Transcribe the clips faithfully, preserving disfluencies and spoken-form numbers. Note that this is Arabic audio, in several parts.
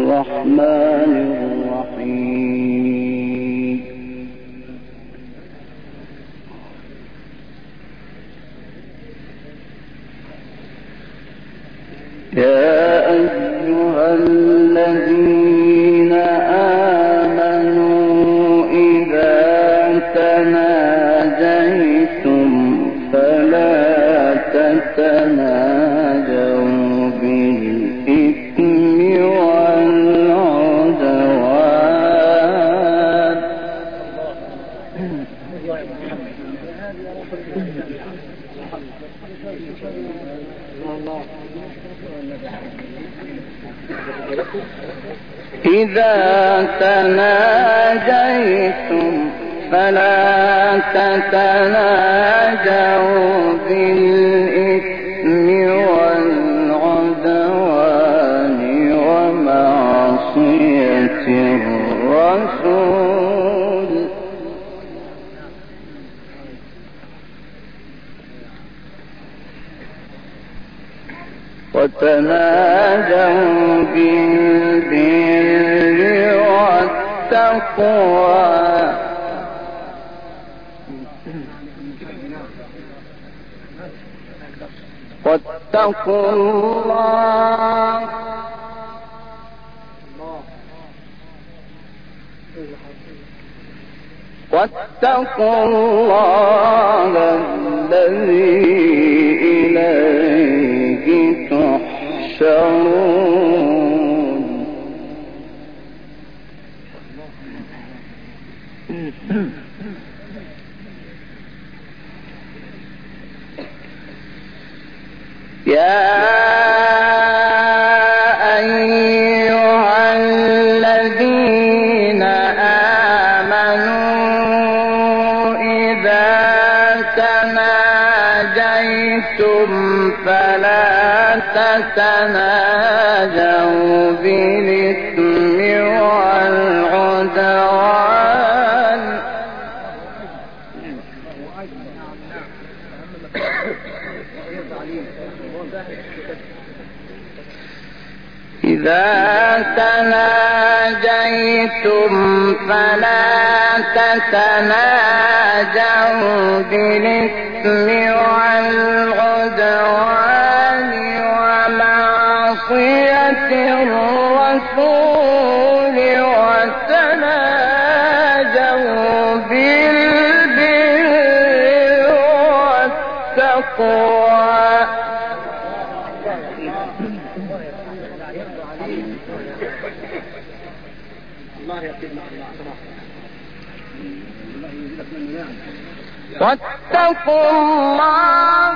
الرحمن الرحيم. يا أيها الذين آمنوا إذا تناجيتم فلا تتناجوا بالإثم والعدوان إذا تناجيتم فلا تتناجوا بالإثم والعدوان ومعصية الرسول وتناجوا بالبر والتقوى واتقوا الله واتقوا الله الذي إليه تحشرون. يا أيها الذين آمنوا إذا تناجيتم فلا تتناجوا بالإثم والعدوان إذا تناجيتم فلا تتناجوا بالإثم والعدوان ومعصية الرسول وتناجوا بالبر والتقوى واتقوا الله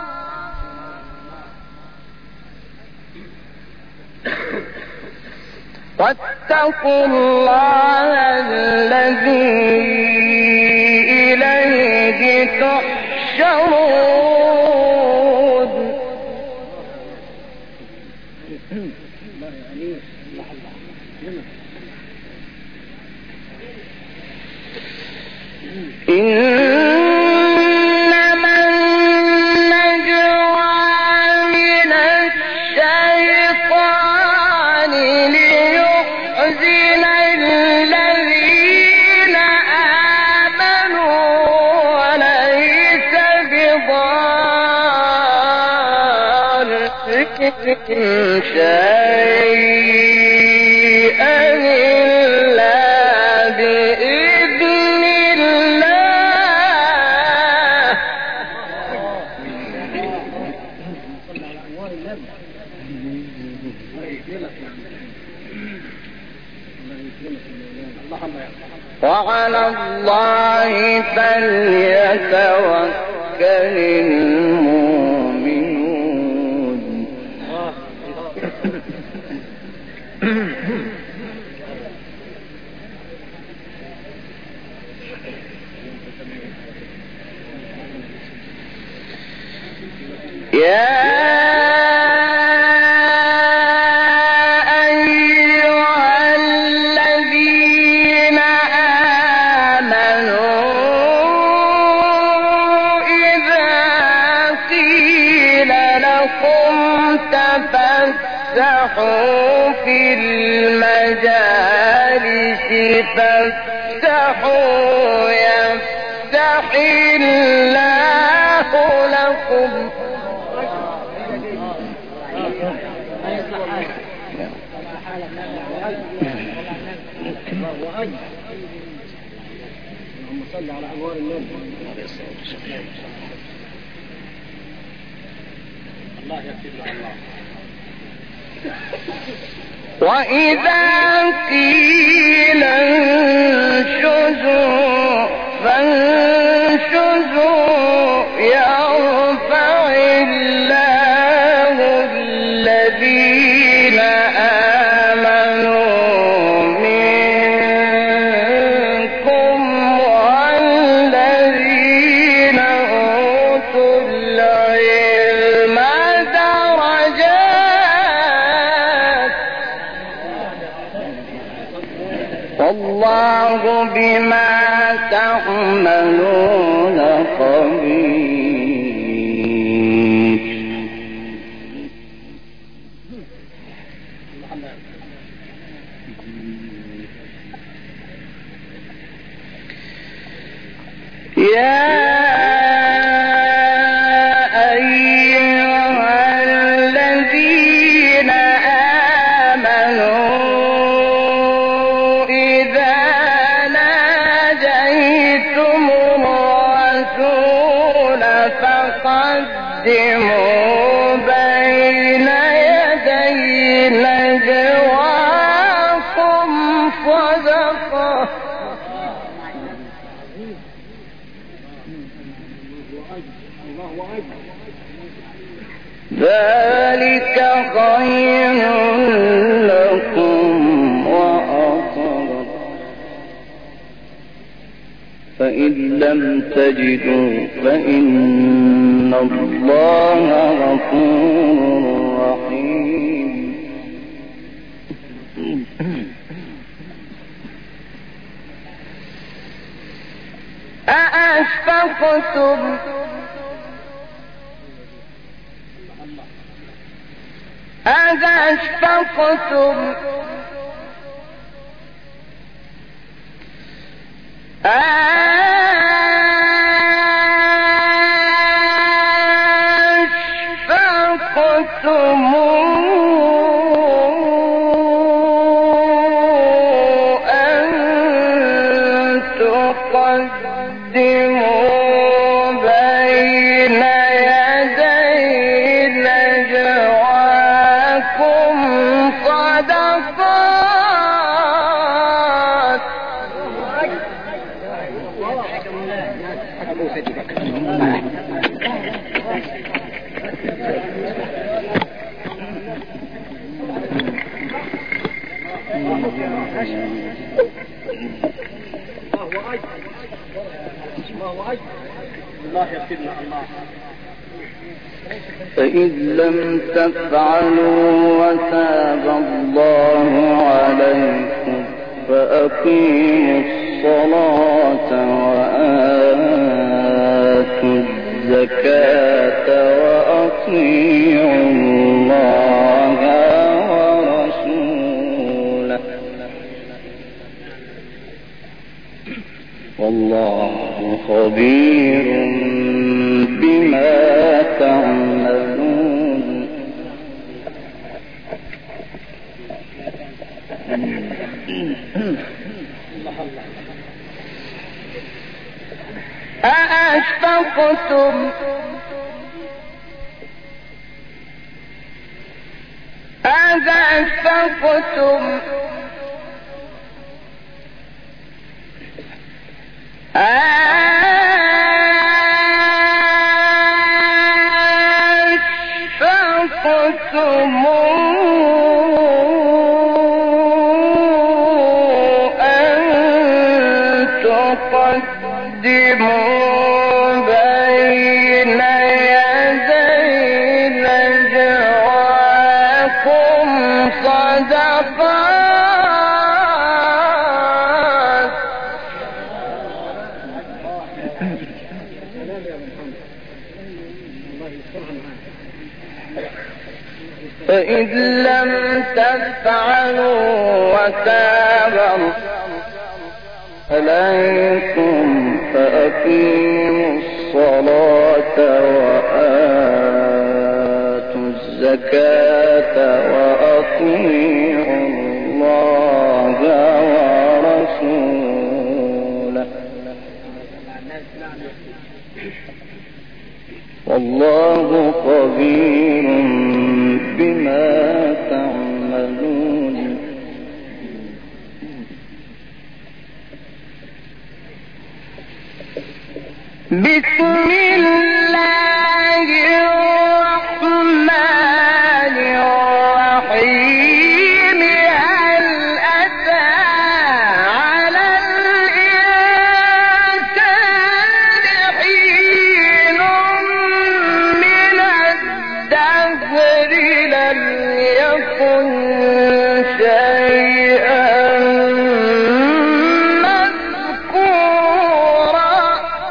واتقوا الله الذي إليه تحشرون. إنما النجوى من الشيطان ليحزن الذين آمنوا وليس بضارهم شيئا إلا بإذن الله. وعلى الله فليتوكل المؤمنون. يا تفسحوا في المجالس فافسحوا يفسح الله لكم. اللهم صل على انوار النور. الله يكتب الله. وإذا قيل انشزوا فانشزوا يرفع الله الذين آمنوا منكم والذين أوتوا العلم درجات والله بما تعملون خبير. يا قدموا بين يدي نجواكم صدقة ذلك خير لكم وأطهر فإن لم تجدوا فإن الله غفور رحيم. أأشفقتم أأشفقتم أشفقتم أن تقدموا بين يدي نجواكم صدقات فإن لم تفعلوا وتاب الله عليكم فأقيموا الصلاة وآتوا الزكاة وأطيعوا الله ورسوله والله خبير بما تعملون. أأشفقتم أأشفقتم أشفقتم أن تقدموا بين يدي نجواكم صدقات فإذ لم تفعلوا وتاب عليكم فأقيموا الصلاة وآتوا الزكاة وأطيعوا الله ورسوله والله خبير بما تعملون. بسم الله الرحمن الرحيم. هل أتى على الإنسان حين من الدهر لم يكن شيئا مذكورا.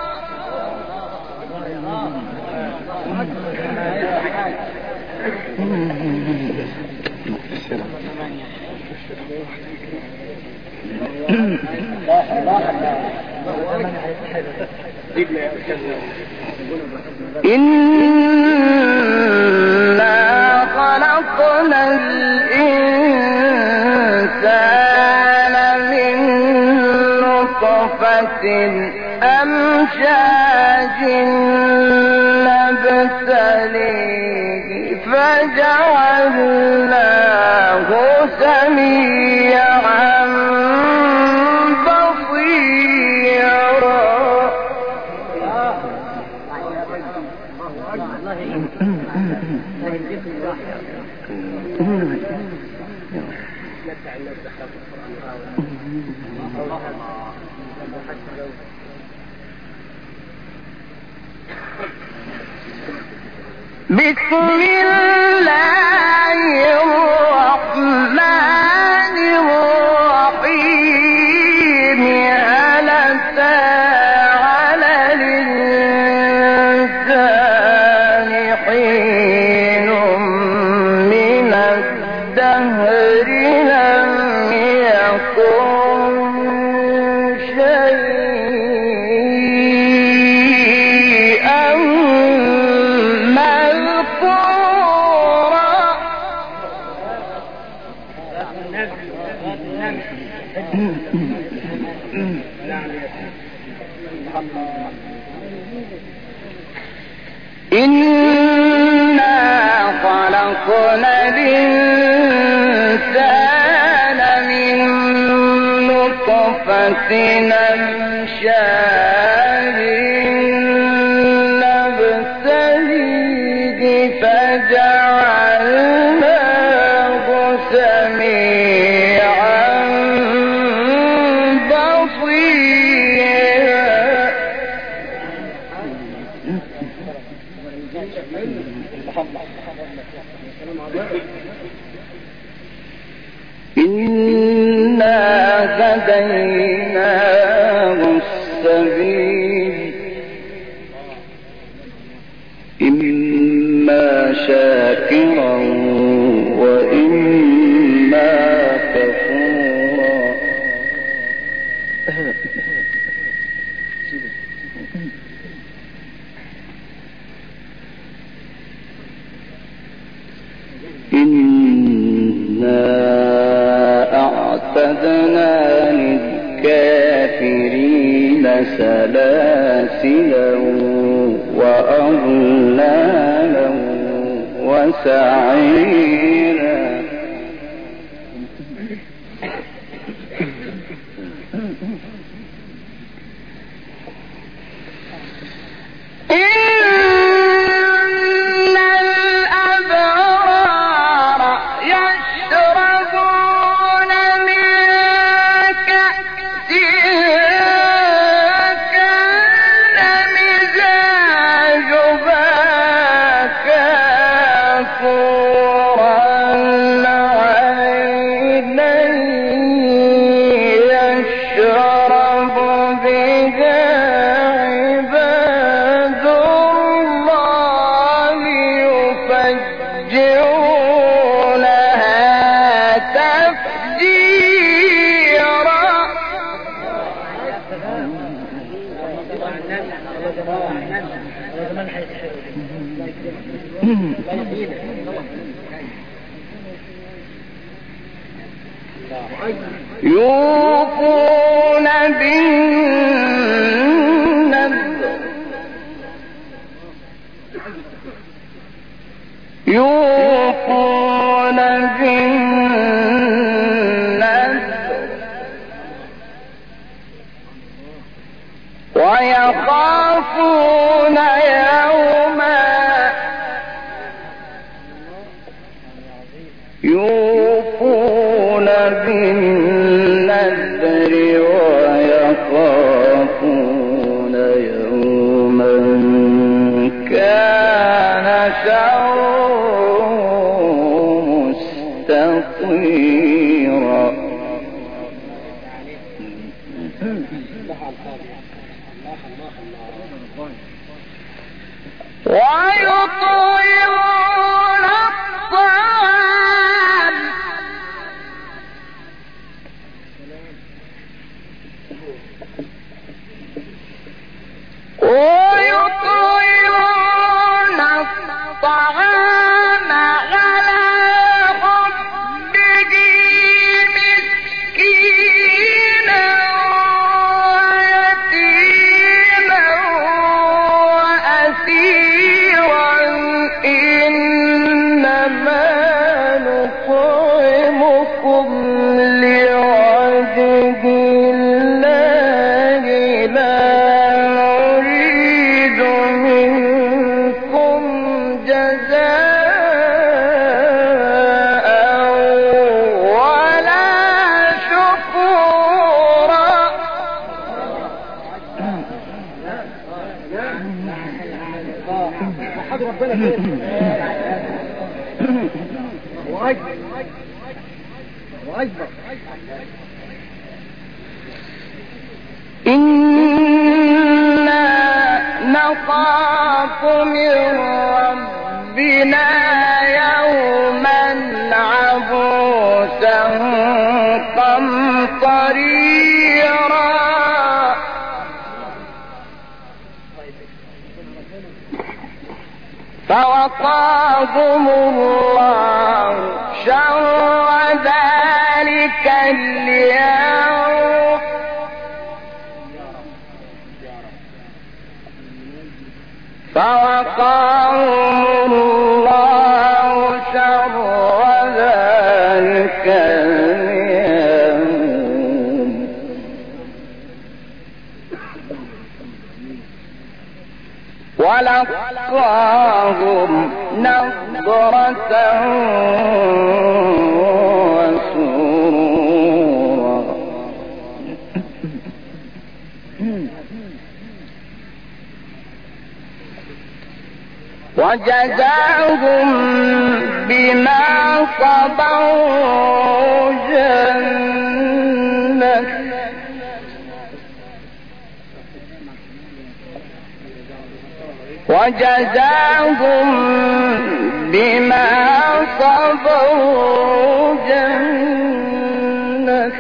إنا خلقنا الإنسان من نطفة أمشاج نبتليه فجعلناه سميعا بصيرا. بسم الله الرحمن الرحيم. هل أتى على الإنسان حين من الدهر لم يكن شيئا مذكورا. إنا خلقنا الإنسان من نطفة أمشاج نبتليه فجعلناه سميعا بصيرا. إنا هديناه السبيل إما شاكرا وإما كفورا. إنا أعتدنا للكافرين سلاسلا وأغلالا وسعيرا. إن الأبرار يشربون من كأس كان مزاجها كافورا. يوفون بالنذر يوفون بالنذر ويخافون يوما يوفون بالنذر ويخافون يوما كان شره مستطيرا. ويطعمون الطعام ويطعمون الطعام على حبه مسكينا ويتيما وأسيرا إنما نطعمكم لوجه الله لا نريد منكم جزاء ولا شكورا. وحد ربنا كده. واكبر واكبر. إنا نخاف من ربنا يوما عبوسا قمطريرا. فوقاهم الله شر ذلك اليوم فوقاهم الله شر ذلك اليوم ولقاهم نضرة وسرورا. وجزاهم بما صبروا جنة وجزاهم بما صبروا جنة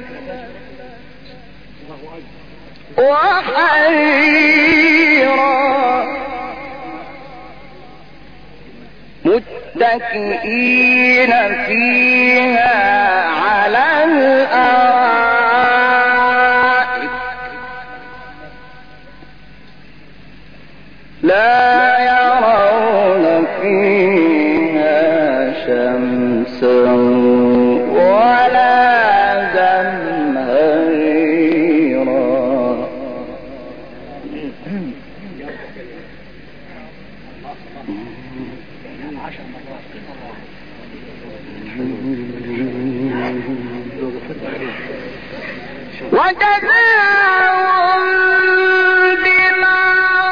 وحريرا متكئين فيها على الأرائك لا يرون فيها شمسا ولا زمهريرا. وجزاهم بما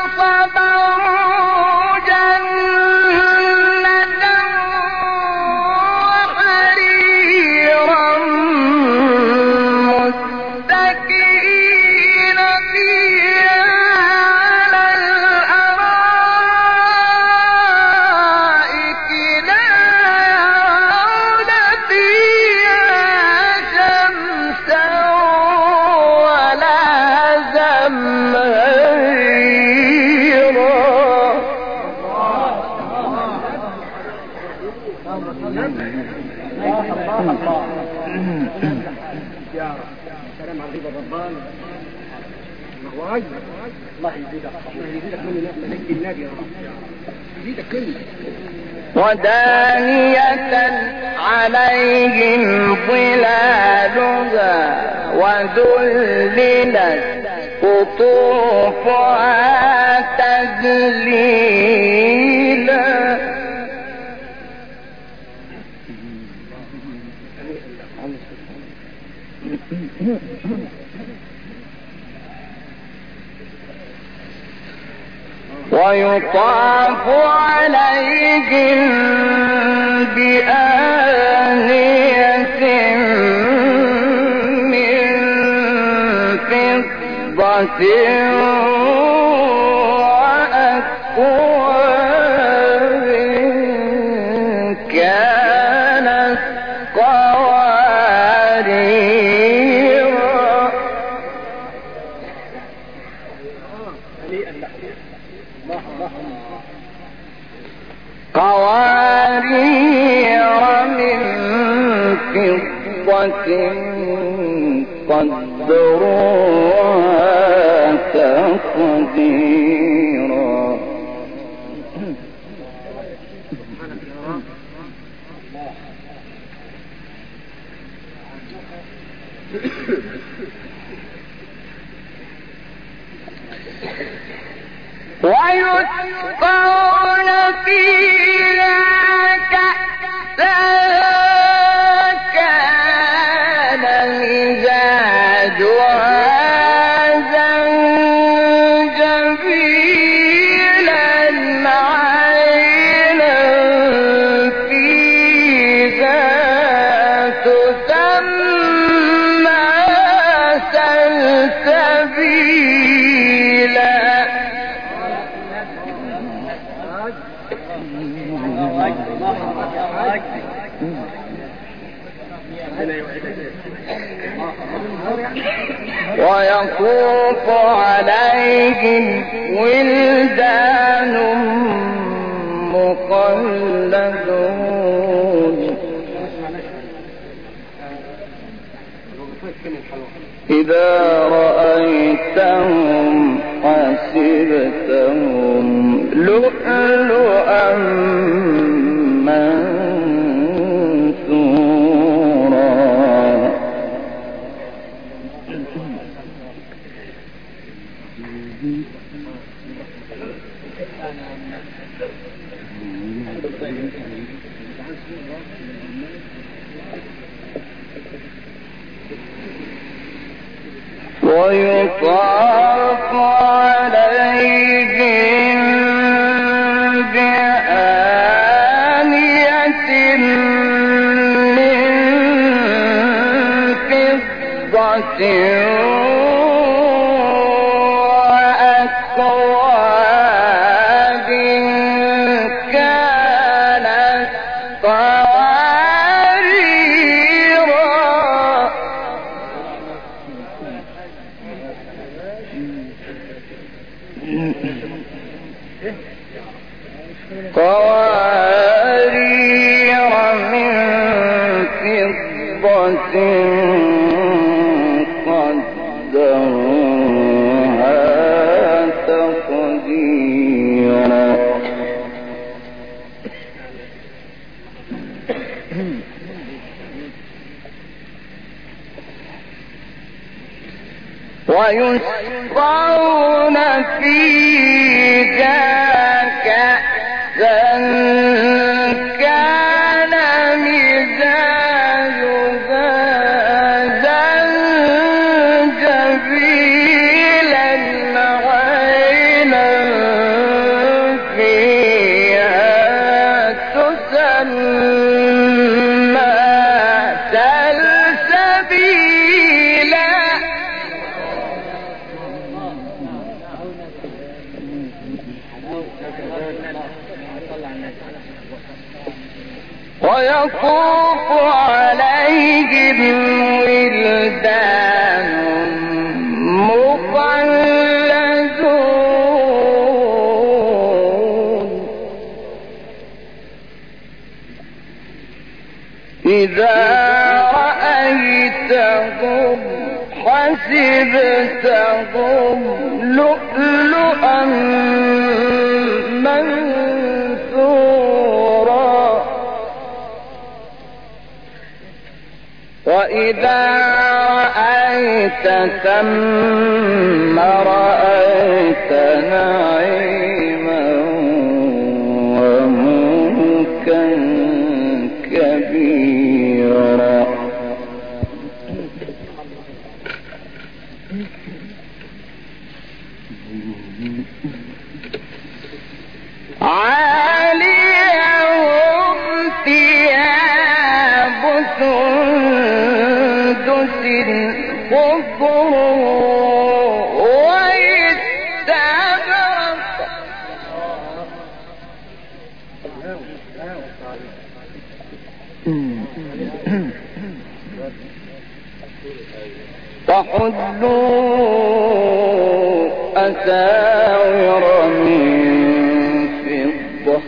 صبروا جنة وحريرا متكئين فيها على الأرائك لا يرون فيها شمسا ولا يا سلام على الرضا الرباني. الله اكبر. الله يزيدك الله يزيدك من ملك النبي يا رب. يزيدك كله. ودانية عليهم ظلالها وذللت قطوفها تذليلا. ويطاف عليهم بآنية من فضة وأكواب كانت قواريرا. قوارير من فضة قدروها تقديرا. ويسقون فيها كأسا كان مزاجها زنجبيلا عينا فيها تسمى سلسبيلا. ويطوف عليهم ولدان مخلدون إذا رأيتهم حسبتهم لؤلؤا منثورا. ويطاف عليهم بآنية من فضة وأكواب كانت قواريرا. قوارير من فضة قدروها تقديرا. ويسقون فيها كأسا كان مزاجها زنجبيلا عينا فيها تسمى سلسبيلا. ويطوف عليهم ولدان مخلدون إذا رأيتهم حسبتهم لؤلؤا منثورا وإذا رأيت ثم رأيت نعيما وملكا كبيرا عاليهم ثياب سندس خضر واستبرق وحلوا أساور من فضة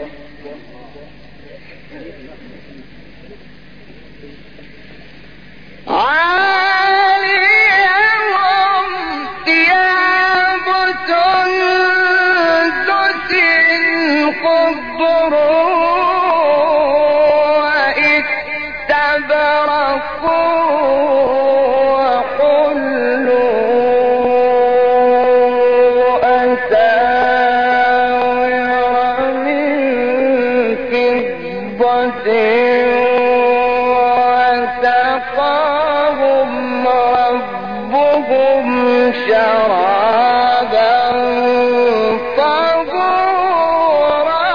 عاليهم ثياب سندس خضر وسقاهم ربهم شرابا طهورا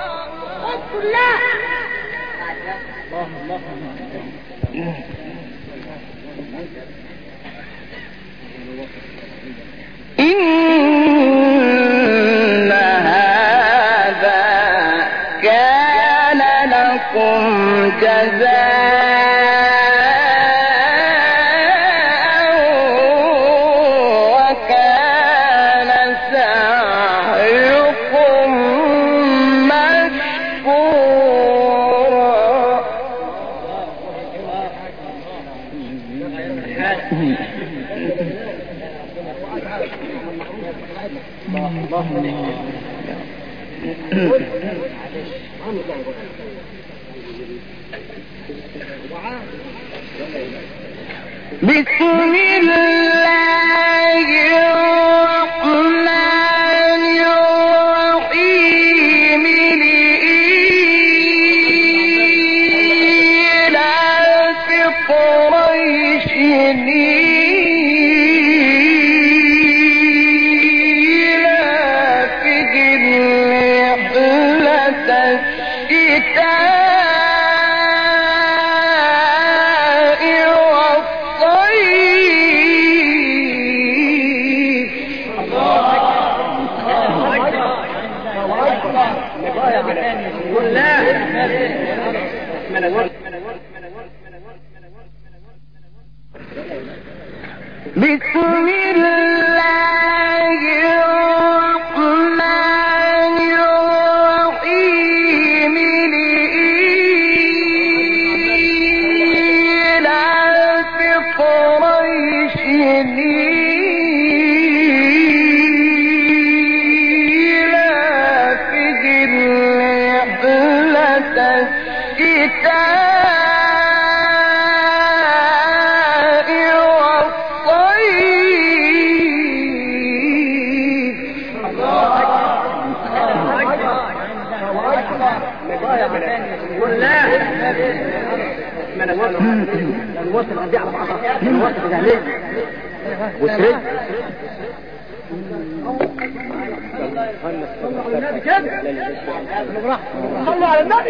إن هذا كان لكم جزاء وكان سعيكم مشكورا بسم الله الرحمن الرحيم لإيلاف قريش إيلافهم رحلة الشتاء بسم الله الرحمن الرحيم لإيلاف قريش إيلافهم رحلة الشتاء الوصف عندي على بعضها الوصف جاهلين وسرد صلوا على النبي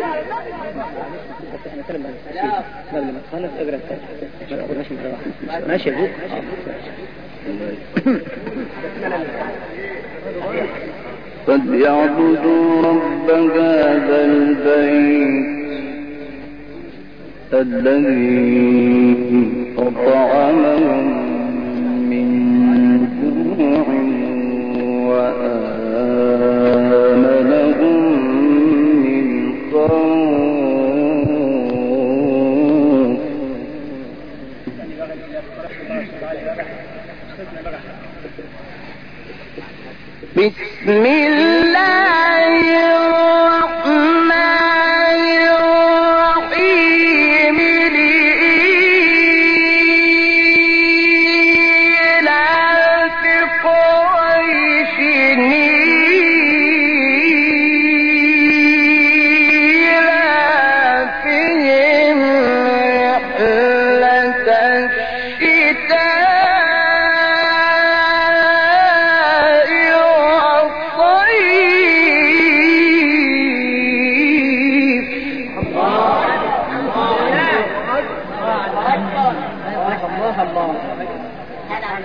قبل ما تخلص اقرا ماشي يا ابوك فليعبدوا رب هذا البيت الذي أطعمهم من جوع وآمنهم من خوف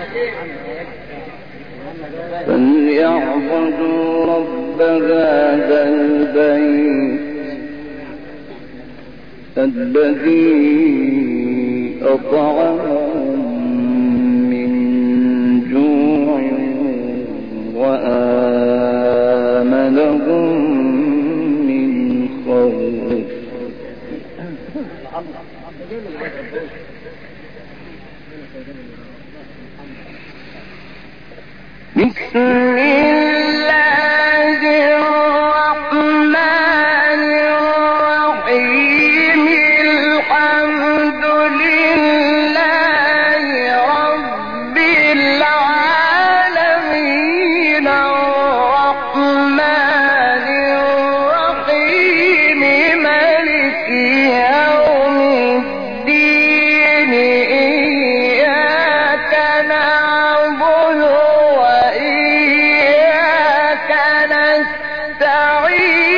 فليعبدوا رب هذا البيت الذي أطعمهم من جوع وآمنهم من خوف. بسم الله الرحمن الرحيم الحمد لله رب العالمين الرحمن الرحيم مالك يوم الدين إياك نعبد وإياك نستعين.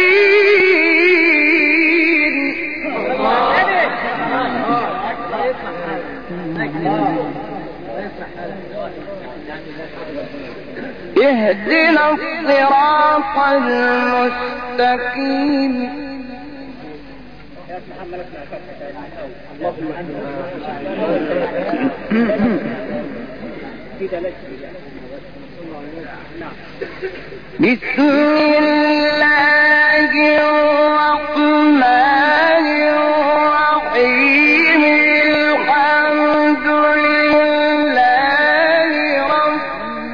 اهدنا الصراط المستقيم. بسم الله الرحمن الرحيم الحمد لله رب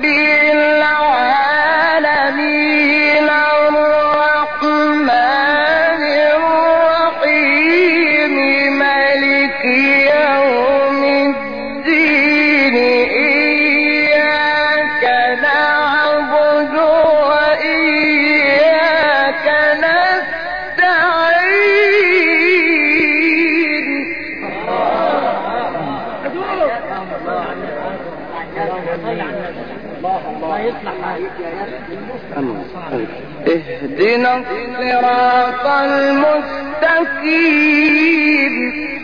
العالمين الرحمن الرحيم مالك يوم الدين إياك نعبد وإياك نستعين. اهدنا الصراط المستقيم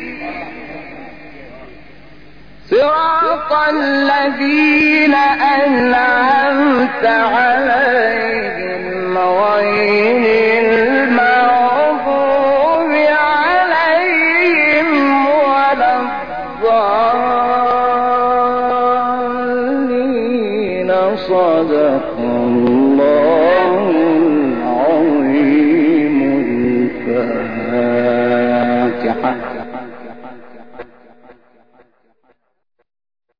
صراط الذين أنعمت عليهم غير المغضوب عليهم ولا الضالين. صدق الله العظيم. الفاتحة.